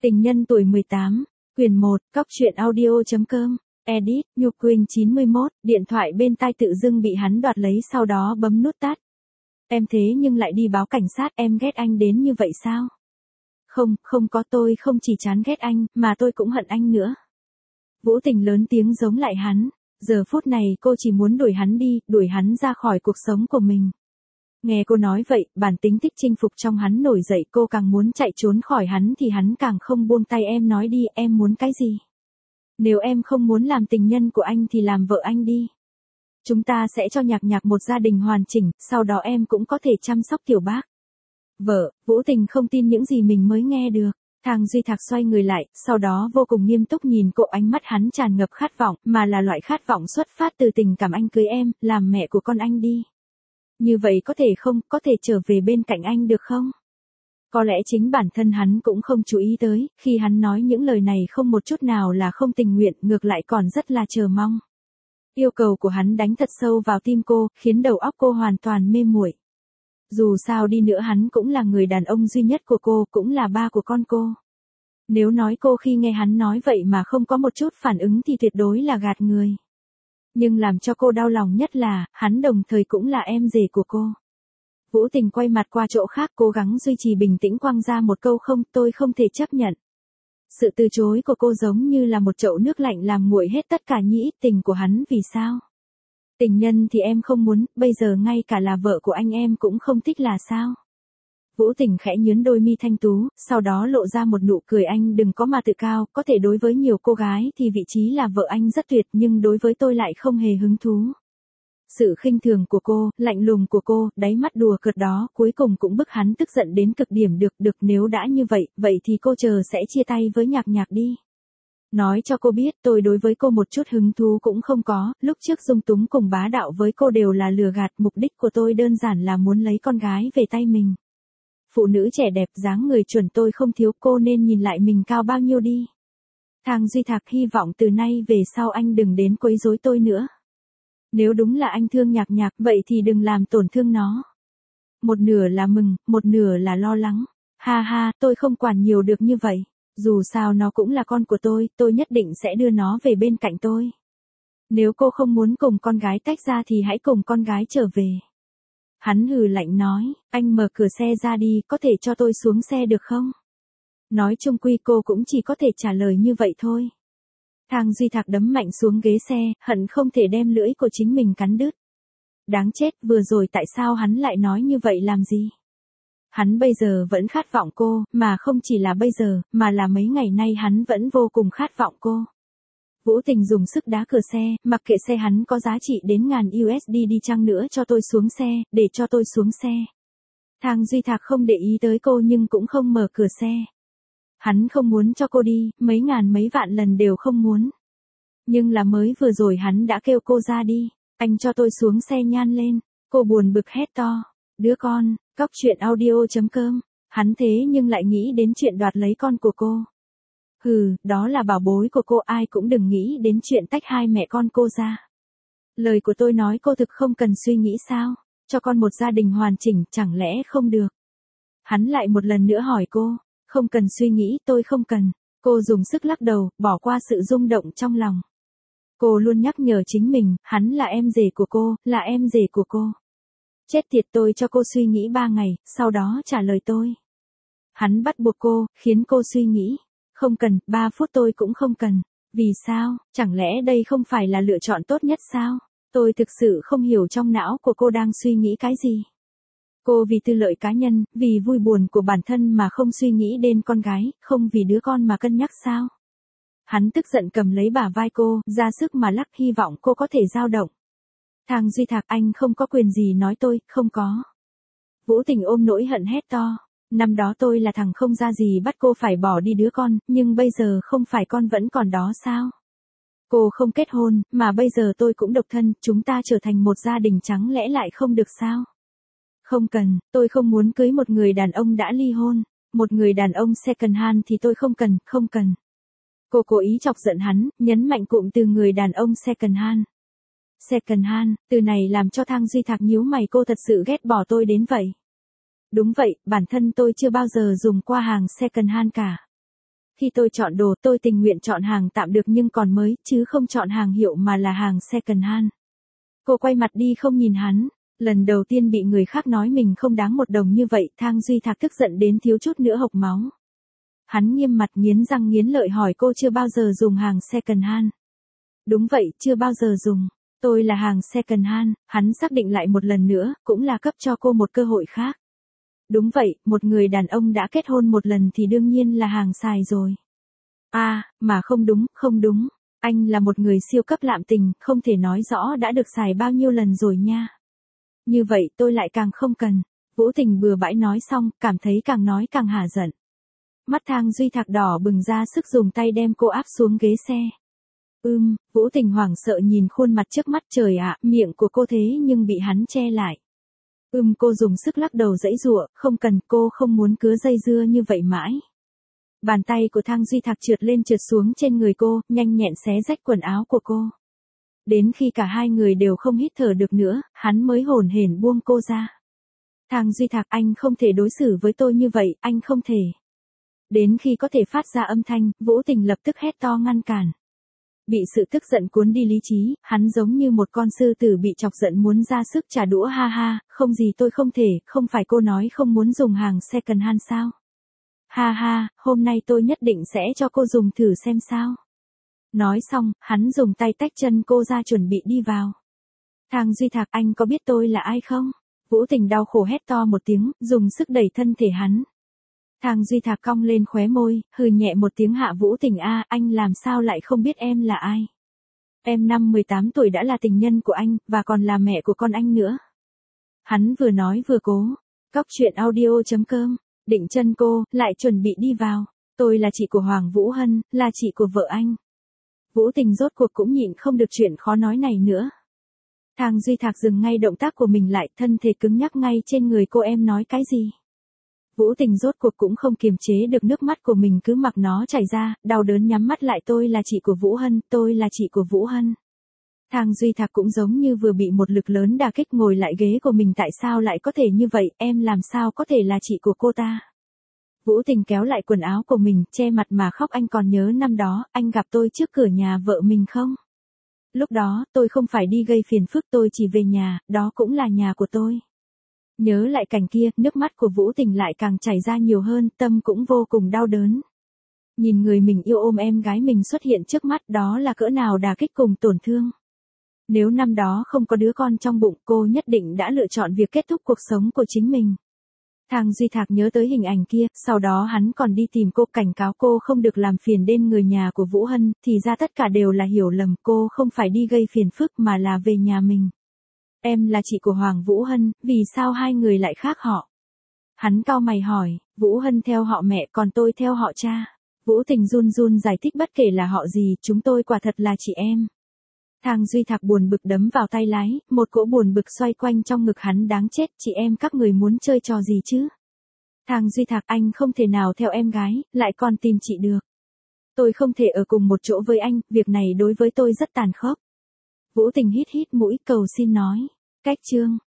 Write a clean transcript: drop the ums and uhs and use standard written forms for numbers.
Tình nhân tuổi 18, quyền 1, cóc truyện audio.com, edit, Nhu Quỳnh 91, điện thoại bên tai tự dưng bị hắn đoạt lấy sau đó bấm nút tắt. Em thế nhưng lại đi báo cảnh sát, em ghét anh đến như vậy sao? Không có, tôi không chỉ chán ghét anh, mà tôi cũng hận anh nữa. Vũ Tình lớn tiếng giống lại hắn, giờ phút này cô chỉ muốn đuổi hắn đi, đuổi hắn ra khỏi cuộc sống của mình. Nghe cô nói vậy, bản tính thích chinh phục trong hắn nổi dậy, cô càng muốn chạy trốn khỏi hắn thì hắn càng không buông tay. Em nói đi, em muốn cái gì? Nếu em không muốn làm tình nhân của anh thì làm vợ anh đi. Chúng ta sẽ cho Nhạc một gia đình hoàn chỉnh, sau đó em cũng có thể chăm sóc tiểu bác. Vợ, Vũ Tình không tin những gì mình mới nghe được. Thang Duy Thạc xoay người lại, sau đó vô cùng nghiêm túc nhìn cô, ánh mắt hắn tràn ngập khát vọng, mà là loại khát vọng xuất phát từ tình cảm. Anh cưới em, làm mẹ của con anh đi. Như vậy có thể không, có thể trở về bên cạnh anh được không? Có lẽ chính bản thân hắn cũng không chú ý tới, khi hắn nói những lời này không một chút nào là không tình nguyện, ngược lại còn rất là chờ mong. Yêu cầu của hắn đánh thật sâu vào tim cô, khiến đầu óc cô hoàn toàn mê muội. Dù sao đi nữa hắn cũng là người đàn ông duy nhất của cô, cũng là ba của con cô. Nếu nói cô khi nghe hắn nói vậy mà không có một chút phản ứng thì tuyệt đối là gạt người. Nhưng làm cho cô đau lòng nhất là, hắn đồng thời cũng là em rể của cô. Vũ Tình quay mặt qua chỗ khác, cố gắng duy trì bình tĩnh, quăng ra một câu không, tôi không thể chấp nhận. Sự từ chối của cô giống như là một chậu nước lạnh làm nguội hết tất cả nhĩ tình của hắn. Vì sao? Tình nhân thì em không muốn, bây giờ ngay cả là vợ của anh em cũng không thích là sao? Vũ Tình khẽ nhướng đôi mi thanh tú, sau đó lộ ra một nụ cười. Anh đừng có mà tự cao, có thể đối với nhiều cô gái thì vị trí là vợ anh rất tuyệt, nhưng đối với tôi lại không hề hứng thú. Sự khinh thường của cô, lạnh lùng của cô, đáy mắt đùa cợt đó, cuối cùng cũng bức hắn tức giận đến cực điểm. Được, nếu đã như vậy, vậy thì cô chờ sẽ chia tay với Nhạc đi. Nói cho cô biết, tôi đối với cô một chút hứng thú cũng không có, lúc trước dung túng cùng bá đạo với cô đều là lừa gạt, mục đích của tôi đơn giản là muốn lấy con gái về tay mình. Phụ nữ trẻ đẹp dáng người chuẩn tôi không thiếu, cô nên nhìn lại mình cao bao nhiêu đi. Thang Duy Thạc, hy vọng từ nay về sau anh đừng đến quấy rối tôi nữa. Nếu đúng là anh thương Nhạc, vậy thì đừng làm tổn thương nó. Một nửa là mừng, một nửa là lo lắng. Ha, tôi không quản nhiều được như vậy. Dù sao nó cũng là con của tôi nhất định sẽ đưa nó về bên cạnh tôi. Nếu cô không muốn cùng con gái tách ra thì hãy cùng con gái trở về. Hắn hừ lạnh nói, anh mở cửa xe ra đi, có thể cho tôi xuống xe được không? Nói chung quy cô cũng chỉ có thể trả lời như vậy thôi. Thang Duy Thạc đấm mạnh xuống ghế xe, hận không thể đem lưỡi của chính mình cắn đứt. Đáng chết, vừa rồi tại sao hắn lại nói như vậy làm gì? Hắn bây giờ vẫn khát vọng cô, mà không chỉ là bây giờ, mà là mấy ngày nay hắn vẫn vô cùng khát vọng cô. Vũ Tình dùng sức đá cửa xe, mặc kệ xe hắn có giá trị đến ngàn USD đi chăng nữa, cho tôi xuống xe, để cho tôi xuống xe. Thang Duy Thạc không để ý tới cô nhưng cũng không mở cửa xe. Hắn không muốn cho cô đi, mấy ngàn mấy vạn lần đều không muốn. Nhưng là mới vừa rồi hắn đã kêu cô ra đi, anh cho tôi xuống xe nhan lên, cô buồn bực hét to, đứa con, cóc truyện audio.com, hắn thế nhưng lại nghĩ đến chuyện đoạt lấy con của cô. Đó là bảo bối của cô, ai cũng đừng nghĩ đến chuyện tách hai mẹ con cô ra. Lời của tôi nói cô thực không cần suy nghĩ sao, cho con một gia đình hoàn chỉnh chẳng lẽ không được. Hắn lại một lần nữa hỏi cô, không cần suy nghĩ, tôi không cần. Cô dùng sức lắc đầu, bỏ qua sự rung động trong lòng. Cô luôn nhắc nhở chính mình, hắn là em rể của cô, là em rể của cô. Chết tiệt, tôi cho cô suy nghĩ 3 ngày, sau đó trả lời tôi. Hắn bắt buộc cô, khiến cô suy nghĩ. Không cần, 3 phút tôi cũng không cần. Vì sao, chẳng lẽ đây không phải là lựa chọn tốt nhất sao? Tôi thực sự không hiểu trong não của cô đang suy nghĩ cái gì. Cô vì tư lợi cá nhân, vì vui buồn của bản thân mà không suy nghĩ đến con gái, không vì đứa con mà cân nhắc sao? Hắn tức giận cầm lấy bả vai cô, ra sức mà lắc, hy vọng cô có thể dao động. Thang Duy Thạc, anh không có quyền gì nói tôi, không có. Vũ Tình ôm nỗi hận hét to. Năm đó tôi là thằng không ra gì bắt cô phải bỏ đi đứa con, nhưng bây giờ không phải con vẫn còn đó sao? Cô không kết hôn, mà bây giờ tôi cũng độc thân, chúng ta trở thành một gia đình, chẳng lẽ lại không được sao? Không cần, tôi không muốn cưới một người đàn ông đã ly hôn. Một người đàn ông second hand thì tôi không cần, không cần. Cô cố ý chọc giận hắn, nhấn mạnh cụm từ người đàn ông second hand. Second hand, từ này làm cho Thang Duy Thạc nhíu mày, cô thật sự ghét bỏ tôi đến vậy. Đúng vậy, bản thân tôi chưa bao giờ dùng qua hàng second hand cả. Khi tôi chọn đồ tôi tình nguyện chọn hàng tạm được nhưng còn mới, chứ không chọn hàng hiệu mà là hàng second hand. Cô quay mặt đi không nhìn hắn. Lần đầu tiên bị người khác nói mình không đáng 1 đồng như vậy, Thang Duy Thạc tức giận đến thiếu chút nữa hộc máu. Hắn nghiêm mặt nghiến răng nghiến lợi hỏi cô chưa bao giờ dùng hàng second hand. Đúng vậy, chưa bao giờ dùng. Tôi là hàng second hand, hắn xác định lại một lần nữa, cũng là cấp cho cô một cơ hội khác. Đúng vậy, một người đàn ông đã kết hôn một lần thì đương nhiên là hàng xài rồi. Mà không đúng, không đúng. Anh là một người siêu cấp lạm tình, không thể nói rõ đã được xài bao nhiêu lần rồi nha. Như vậy tôi lại càng không cần. Vũ Tình bừa bãi nói xong, cảm thấy càng nói càng hả giận. Mắt Thang Duy Thạc đỏ bừng ra sức dùng tay đem cô áp xuống ghế xe. Vũ Tình hoảng sợ nhìn khuôn mặt trước mắt, trời ạ, miệng của cô thế nhưng bị hắn che lại. Cô dùng sức lắc đầu giãy giụa, không cần, cô không muốn cứ dây dưa như vậy mãi. Bàn tay của Thang Duy Thạc trượt lên trượt xuống trên người cô, nhanh nhẹn xé rách quần áo của cô. Đến khi cả hai người đều không hít thở được nữa, hắn mới hổn hển buông cô ra. Thang Duy Thạc, anh không thể đối xử với tôi như vậy, anh không thể. Đến khi có thể phát ra âm thanh, Vũ Tình lập tức hét to ngăn cản. Bị sự tức giận cuốn đi lý trí, hắn giống như một con sư tử bị chọc giận muốn ra sức trả đũa, ha ha, không gì tôi không thể, không phải cô nói không muốn dùng hàng second hand sao? Ha ha, hôm nay tôi nhất định sẽ cho cô dùng thử xem sao. Nói xong, hắn dùng tay tách chân cô ra chuẩn bị đi vào. Thang Duy Thạc, anh có biết tôi là ai không? Vũ Tình đau khổ hét to một tiếng, dùng sức đẩy thân thể hắn. Thang Duy Thạc cong lên khóe môi, hừ nhẹ một tiếng, hạ Vũ Tình anh làm sao lại không biết em là ai? Em năm 18 tuổi đã là tình nhân của anh, và còn là mẹ của con anh nữa. Hắn vừa nói vừa cố. Cóc truyện audio.com, định chân cô, lại chuẩn bị đi vào. Tôi là chị của Hoàng Vũ Hân, là chị của vợ anh. Vũ Tình rốt cuộc cũng nhịn không được chuyện khó nói này nữa. Thang Duy Thạc dừng ngay động tác của mình lại, thân thể cứng nhắc ngay trên người cô. Em nói cái gì? Vũ Tình rốt cuộc cũng không kiềm chế được nước mắt của mình, cứ mặc nó chảy ra, đau đớn nhắm mắt lại. Tôi là chị của Vũ Hân, tôi là chị của Vũ Hân. Thang Duy Thạc cũng giống như vừa bị một lực lớn đả kích, ngồi lại ghế của mình. Tại sao lại có thể như vậy, em làm sao có thể là chị của cô ta? Vũ Tình kéo lại quần áo của mình, che mặt mà khóc. Anh còn nhớ năm đó, anh gặp tôi trước cửa nhà vợ mình không? Lúc đó, tôi không phải đi gây phiền phức, tôi chỉ về nhà, đó cũng là nhà của tôi. Nhớ lại cảnh kia, nước mắt của Vũ Tình lại càng chảy ra nhiều hơn, tâm cũng vô cùng đau đớn. Nhìn người mình yêu ôm em gái mình xuất hiện trước mắt, đó là cỡ nào đả kích cùng tổn thương. Nếu năm đó không có đứa con trong bụng, cô nhất định đã lựa chọn việc kết thúc cuộc sống của chính mình. Thang Duy Thạc nhớ tới hình ảnh kia, sau đó hắn còn đi tìm cô, cảnh cáo cô không được làm phiền đến người nhà của Vũ Hân, thì ra tất cả đều là hiểu lầm, cô không phải đi gây phiền phức mà là về nhà mình. Em là chị của Hoàng Vũ Hân, vì sao hai người lại khác họ? Hắn cau mày hỏi, Vũ Hân theo họ mẹ, còn tôi theo họ cha. Vũ Tình run run giải thích, bất kể là họ gì, chúng tôi quả thật là chị em. Thang Duy Thạc buồn bực đấm vào tay lái, một cỗ buồn bực xoay quanh trong ngực hắn, đáng chết, chị em các người muốn chơi trò gì chứ? Thang Duy Thạc, anh không thể nào theo em gái, lại còn tìm chị được. Tôi không thể ở cùng một chỗ với anh, việc này đối với tôi rất tàn khốc. Vũ Tình hít hít mũi, cầu xin nói. Cách chương.